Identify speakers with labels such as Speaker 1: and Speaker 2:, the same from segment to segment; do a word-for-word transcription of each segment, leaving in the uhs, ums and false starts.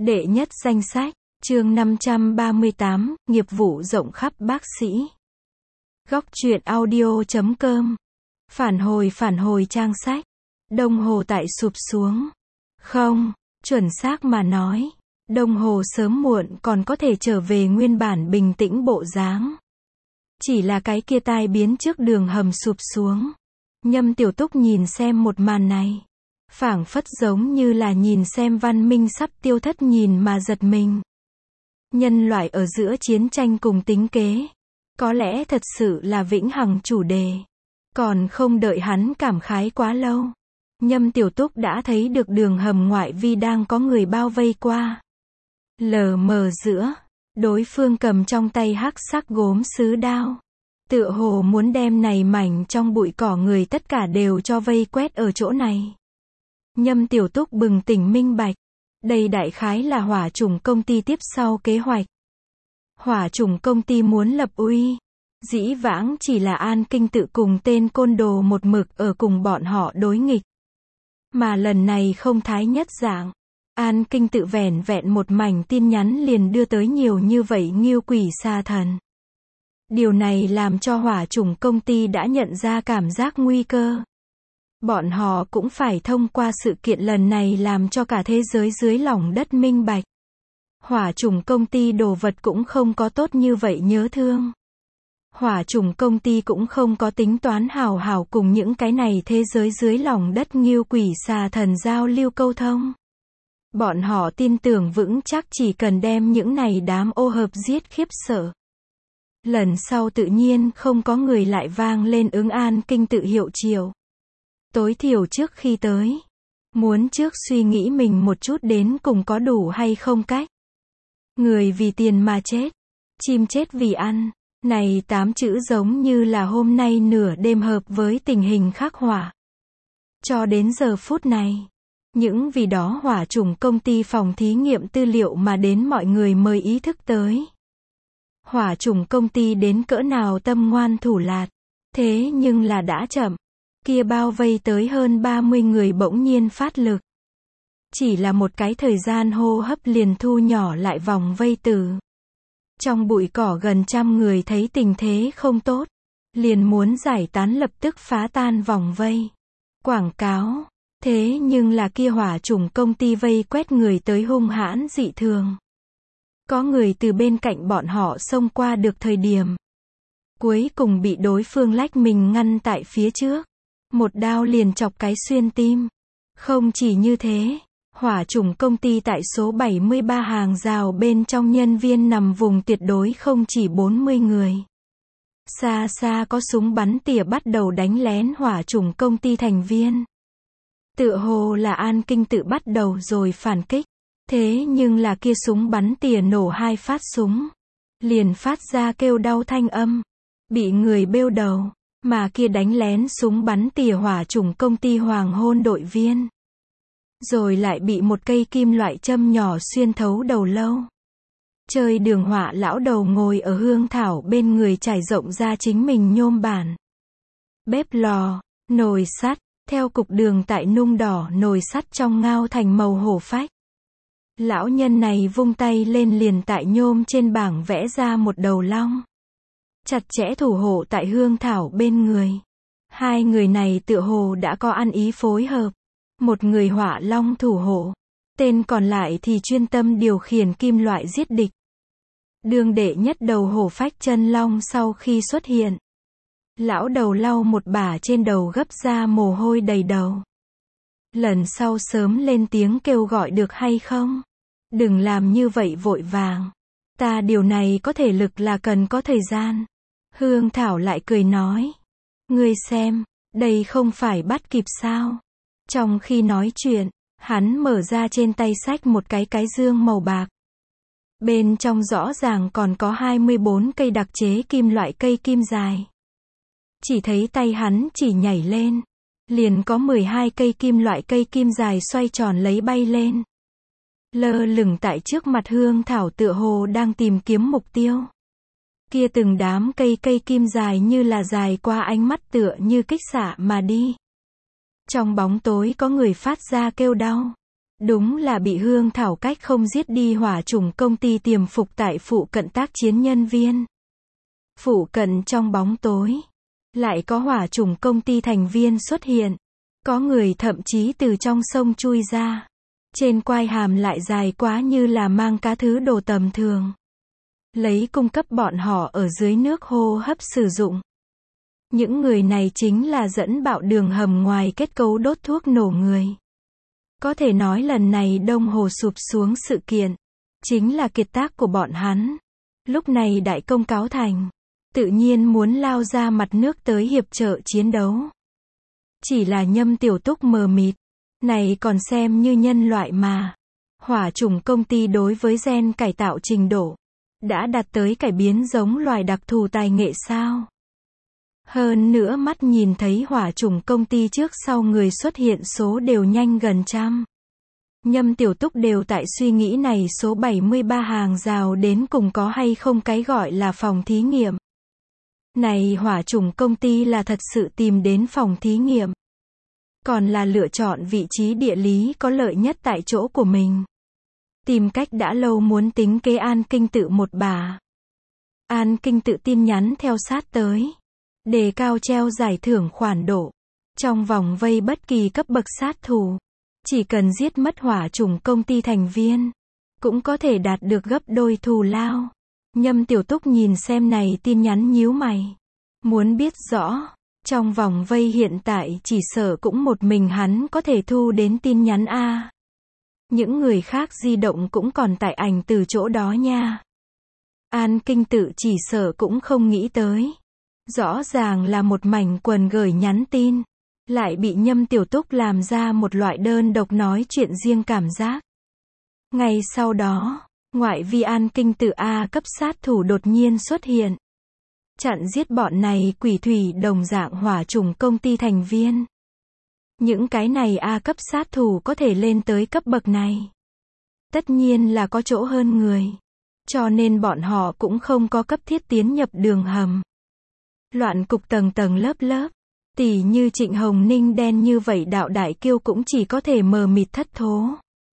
Speaker 1: Đệ nhất danh sách, chương năm trăm ba mươi tám, nghiệp vụ rộng khắp bác sĩ. Góc truyện audio chấm com. Phản hồi phản hồi trang sách. Đồng hồ tại sụp xuống. Không, chuẩn xác mà nói, đồng hồ sớm muộn còn có thể trở về nguyên bản bình tĩnh bộ dáng. Chỉ là cái kia tai biến trước đường hầm sụp xuống. Nhâm Tiểu Túc nhìn xem một màn này, phảng phất giống như là nhìn xem văn minh sắp tiêu thất nhìn mà giật mình. Nhân loại ở giữa chiến tranh cùng tính kế, có lẽ thật sự là vĩnh hằng chủ đề. Còn không đợi hắn cảm khái quá lâu, Nhâm Tiểu Túc đã thấy được đường hầm ngoại vi đang có người bao vây qua. Lờ mờ giữa, đối phương cầm trong tay hắc sắc gốm sứ đao, tựa hồ muốn đem này mảnh trong bụi cỏ người tất cả đều cho vây quét ở chỗ này. Nhâm Tiểu Túc bừng tỉnh minh bạch, đây đại khái là hỏa chủng công ty tiếp sau kế hoạch. Hỏa chủng công ty muốn lập uy, dĩ vãng chỉ là An Kinh tự cùng tên côn đồ một mực ở cùng bọn họ đối nghịch. Mà lần này không thái nhất dạng, An Kinh tự vẻn vẹn một mảnh tin nhắn liền đưa tới nhiều như vậy Ngưu Quỷ Sa Thần. Điều này làm cho hỏa chủng công ty đã nhận ra cảm giác nguy cơ. Bọn họ cũng phải thông qua sự kiện lần này làm cho cả thế giới dưới lòng đất minh bạch. Hỏa chủng công ty đồ vật cũng không có tốt như vậy nhớ thương. Hỏa chủng công ty cũng không có tính toán hào hào cùng những cái này thế giới dưới lòng đất Ngưu Quỷ Sa Thần giao lưu câu thông. Bọn họ tin tưởng vững chắc chỉ cần đem những này đám ô hợp giết khiếp sợ. Lần sau tự nhiên không có người lại vang lên ứng An Kinh tự hiệu triệu. Tối thiểu trước khi tới, muốn trước suy nghĩ mình một chút đến cùng có đủ hay không cách. Người vì tiền mà chết, chim chết vì ăn, này tám chữ giống như là hôm nay nửa đêm hợp với tình hình khắc họa. Cho đến giờ phút này, những vì đó hỏa chủng công ty phòng thí nghiệm tư liệu mà đến mọi người mới ý thức tới. Hỏa chủng công ty đến cỡ nào tâm ngoan thủ lạt, thế nhưng là đã chậm. Kia bao vây tới hơn ba mươi người bỗng nhiên phát lực. Chỉ là một cái thời gian hô hấp liền thu nhỏ lại vòng vây từ. Trong bụi cỏ gần trăm người thấy tình thế không tốt, liền muốn giải tán lập tức phá tan vòng vây. Quảng cáo, thế nhưng là kia hỏa chủng công ty vây quét người tới hung hãn dị thường. Có người từ bên cạnh bọn họ xông qua được thời điểm, cuối cùng bị đối phương lách mình ngăn tại phía trước. Một đao liền chọc cái xuyên tim. Không chỉ như thế, hỏa chủng công ty tại số bảy mươi ba hàng rào bên trong nhân viên nằm vùng tuyệt đối không chỉ bốn mươi người. Xa xa có súng bắn tỉa bắt đầu đánh lén hỏa chủng công ty thành viên. Tựa hồ là An Kinh tự bắt đầu rồi phản kích. Thế nhưng là kia súng bắn tỉa nổ hai phát súng, liền phát ra kêu đau thanh âm, bị người bêu đầu. Mà kia đánh lén súng bắn tỉa hỏa chủng công ty hoàng hôn đội viên. Rồi lại bị một cây kim loại châm nhỏ xuyên thấu đầu lâu. Chơi đường họa lão đầu ngồi ở hương thảo bên người trải rộng ra chính mình nhôm bản. Bếp lò, nồi sắt, theo cục đường tại nung đỏ nồi sắt trong ngao thành màu hổ phách. Lão nhân này vung tay lên liền tại nhôm trên bảng vẽ ra một đầu long. Chặt chẽ thủ hộ tại hương thảo bên người. Hai người này tựa hồ đã có ăn ý phối hợp. Một người hỏa long thủ hộ, tên còn lại thì chuyên tâm điều khiển kim loại giết địch. Đường đệ nhất đầu hổ phách chân long sau khi xuất hiện, lão đầu lau một bả trên đầu gấp ra mồ hôi đầy đầu. Lần sau sớm lên tiếng kêu gọi được hay không? Đừng làm như vậy vội vàng. Ta điều này có thể lực là cần có thời gian. Hương Thảo lại cười nói. Ngươi xem, đây không phải bắt kịp sao? Trong khi nói chuyện, hắn mở ra trên tay xách một cái cái dương màu bạc. Bên trong rõ ràng còn có hai mươi bốn cây đặc chế kim loại cây kim dài. Chỉ thấy tay hắn chỉ nhảy lên, liền có mười hai cây kim loại cây kim dài xoay tròn lấy bay lên. Lơ lửng tại trước mặt Hương Thảo tựa hồ đang tìm kiếm mục tiêu. Kia từng đám cây cây kim dài như là dài qua ánh mắt tựa như kích xạ mà đi. Trong bóng tối có người phát ra kêu đau. Đúng là bị Hương Thảo cách không giết đi hỏa chủng công ty tiềm phục tại phụ cận tác chiến nhân viên. Phụ cận trong bóng tối, lại có hỏa chủng công ty thành viên xuất hiện. Có người thậm chí từ trong sông chui ra. Trên quai hàm lại dài quá như là mang cá thứ đồ tầm thường. Lấy cung cấp bọn họ ở dưới nước hô hấp sử dụng. Những người này chính là dẫn bạo đường hầm ngoài kết cấu đốt thuốc nổ người. Có thể nói lần này Đông Hồ sụp xuống sự kiện, chính là kiệt tác của bọn hắn. Lúc này đại công cáo thành, tự nhiên muốn lao ra mặt nước tới hiệp trợ chiến đấu. Chỉ là Nhâm Tiểu Túc mờ mịt, này còn xem như nhân loại mà. Hỏa chủng công ty đối với gen cải tạo trình độ, đã đạt tới cải biến giống loài đặc thù tài nghệ sao? Hơn nữa mắt nhìn thấy hỏa chủng công ty trước sau người xuất hiện số đều nhanh gần trăm. Nhâm Tiểu Túc đều tại suy nghĩ này số bảy mươi ba hàng rào đến cùng có hay không cái gọi là phòng thí nghiệm. Này hỏa chủng công ty là thật sự tìm đến phòng thí nghiệm. Còn là lựa chọn vị trí địa lý có lợi nhất tại chỗ của mình. Tìm cách đã lâu muốn tính kế An Kinh Tự một bà. An Kinh Tự tin nhắn theo sát tới. Đề cao treo giải thưởng khoản độ. Trong vòng vây bất kỳ cấp bậc sát thủ. Chỉ cần giết mất hỏa chủng công ty thành viên. Cũng có thể đạt được gấp đôi thù lao. Nhâm Tiểu Túc nhìn xem này tin nhắn nhíu mày. Muốn biết rõ. Trong vòng vây hiện tại chỉ sợ cũng một mình hắn có thể thu đến tin nhắn A. Những người khác di động cũng còn tải ảnh từ chỗ đó nha. An Kinh Tự chỉ sợ cũng không nghĩ tới. Rõ ràng là một mảnh quần gửi nhắn tin. Lại bị Nhâm Tiểu Túc làm ra một loại đơn độc nói chuyện riêng cảm giác. Ngay sau đó, ngoại vi An Kinh Tự A cấp sát thủ đột nhiên xuất hiện. Chặn giết bọn này quỷ thủy đồng dạng hỏa chủng công ty thành viên. Những cái này A cấp sát thủ có thể lên tới cấp bậc này. Tất nhiên là có chỗ hơn người. Cho nên bọn họ cũng không có cấp thiết tiến nhập đường hầm. Loạn cục tầng tầng lớp lớp. Tỷ như Trịnh Hồng Ninh đen như vậy đạo đại kiêu cũng chỉ có thể mờ mịt thất thố.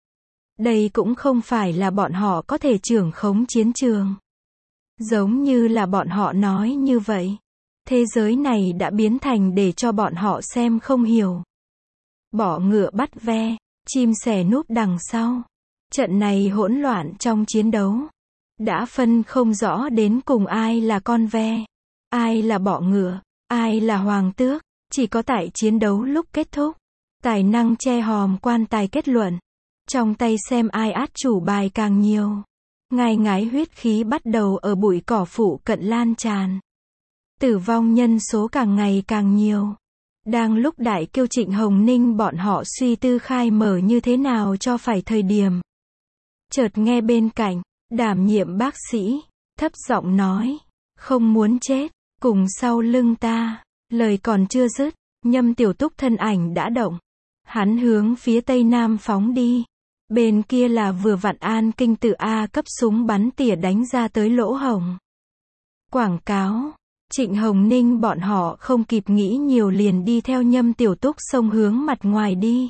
Speaker 1: Đây cũng không phải là bọn họ có thể trưởng khống chiến trường. Giống như là bọn họ nói như vậy. Thế giới này đã biến thành để cho bọn họ xem không hiểu. Bỏ ngựa bắt ve, chim sẻ núp đằng sau. Trận này hỗn loạn trong chiến đấu. Đã phân không rõ đến cùng ai là con ve, ai là bọ ngựa, ai là hoàng tước. Chỉ có tại chiến đấu lúc kết thúc. Tài năng che hòm quan tài kết luận. Trong tay xem ai át chủ bài càng nhiều. Ngai ngái huyết khí bắt đầu ở bụi cỏ phụ cận lan tràn. Tử vong nhân số càng ngày càng nhiều. Đang lúc đại kiêu Trịnh Hồng Ninh bọn họ suy tư khai mở như thế nào cho phải thời điểm. Chợt nghe bên cạnh, đảm nhiệm bác sĩ, thấp giọng nói, không muốn chết, cùng sau lưng ta. Lời còn chưa dứt, Nhâm Tiểu Túc thân ảnh đã động. Hắn hướng phía tây nam phóng đi. Bên kia là vừa vặn An Kinh Tự A cấp súng bắn tỉa đánh ra tới lỗ hổng. Quảng cáo. Trịnh Hồng Ninh bọn họ không kịp nghĩ nhiều liền đi theo Nhâm Tiểu Túc xông hướng mặt ngoài đi.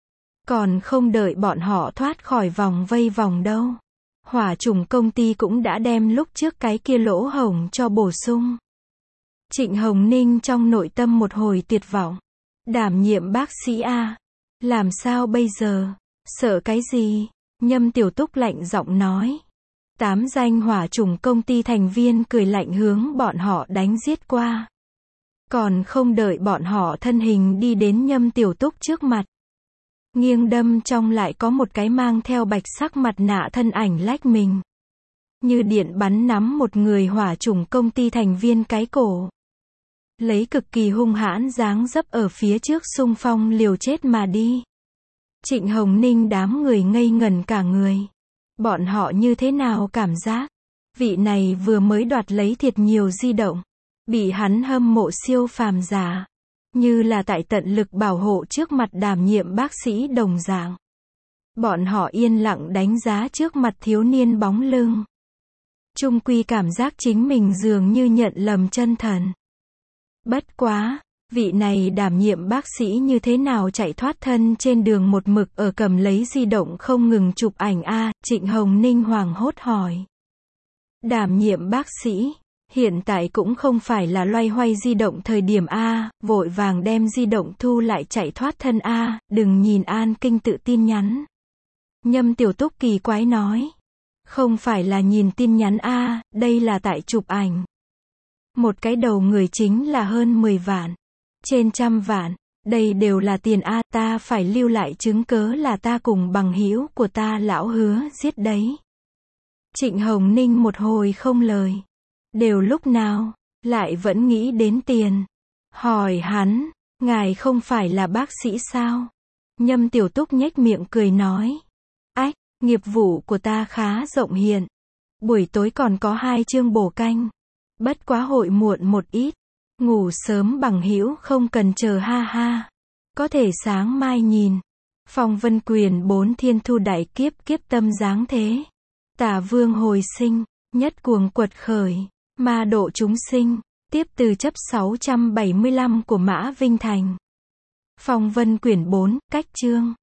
Speaker 1: Còn không đợi bọn họ thoát khỏi vòng vây vòng đâu. Hỏa chủng công ty cũng đã đem lúc trước cái kia lỗ hổng cho bổ sung. Trịnh Hồng Ninh trong nội tâm một hồi tuyệt vọng. Đảm nhiệm bác sĩ A. Làm sao bây giờ? Sợ cái gì? Nhâm Tiểu Túc lạnh giọng nói. Tám danh hỏa chủng công ty thành viên cười lạnh hướng bọn họ đánh giết qua. Còn không đợi bọn họ thân hình đi đến Nhâm Tiểu Túc trước mặt. Nghiêng đâm trong lại có một cái mang theo bạch sắc mặt nạ thân ảnh lách mình. Như điện bắn nắm một người hỏa chủng công ty thành viên cái cổ. Lấy cực kỳ hung hãn dáng dấp ở phía trước xung phong liều chết mà đi. Trịnh Hồng Ninh đám người ngây ngẩn cả người. Bọn họ như thế nào cảm giác? Vị này vừa mới đoạt lấy thiệt nhiều di động. Bị hắn hâm mộ siêu phàm giả. Như là tại tận lực bảo hộ trước mặt đảm nhiệm bác sĩ đồng dạng. Bọn họ yên lặng đánh giá trước mặt thiếu niên bóng lưng. Chung quy cảm giác chính mình dường như nhận lầm chân thần. Bất quá, Vị này đảm nhiệm bác sĩ như thế nào chạy thoát thân trên đường một mực ở cầm lấy di động không ngừng chụp ảnh a, Trịnh Hồng Ninh hoảng hốt hỏi. Đảm nhiệm bác sĩ, hiện tại cũng không phải là loay hoay di động thời điểm a, vội vàng đem di động thu lại chạy thoát thân a, đừng nhìn An Kinh tự tin nhắn. Nhâm Tiểu Túc kỳ quái nói. Không phải là nhìn tin nhắn a, đây là tại chụp ảnh. Một cái đầu người chính là hơn mười vạn. Trên trăm vạn, đây đều là tiền a, ta phải lưu lại chứng cớ là ta cùng bằng hữu của ta lão hứa giết đấy. Trịnh Hồng Ninh một hồi không lời. Đều lúc nào, lại vẫn nghĩ đến tiền. Hỏi hắn, ngài không phải là bác sĩ sao? Nhâm Tiểu Túc nhếch miệng cười nói. Ách, nghiệp vụ của ta khá rộng hiện. Buổi tối còn có hai chương bổ canh. Bất quá hội muộn một ít. Ngủ sớm bằng hữu không cần chờ ha ha. Có thể sáng mai nhìn. Phong Vân Quyền bốn thiên thu đại kiếp kiếp tâm dáng thế. Tả vương hồi sinh, nhất cuồng quật khởi, ma độ chúng sinh, tiếp từ chấp sáu trăm bảy mươi lăm của Mã Vinh Thành. Phong Vân Quyển bốn, cách chương.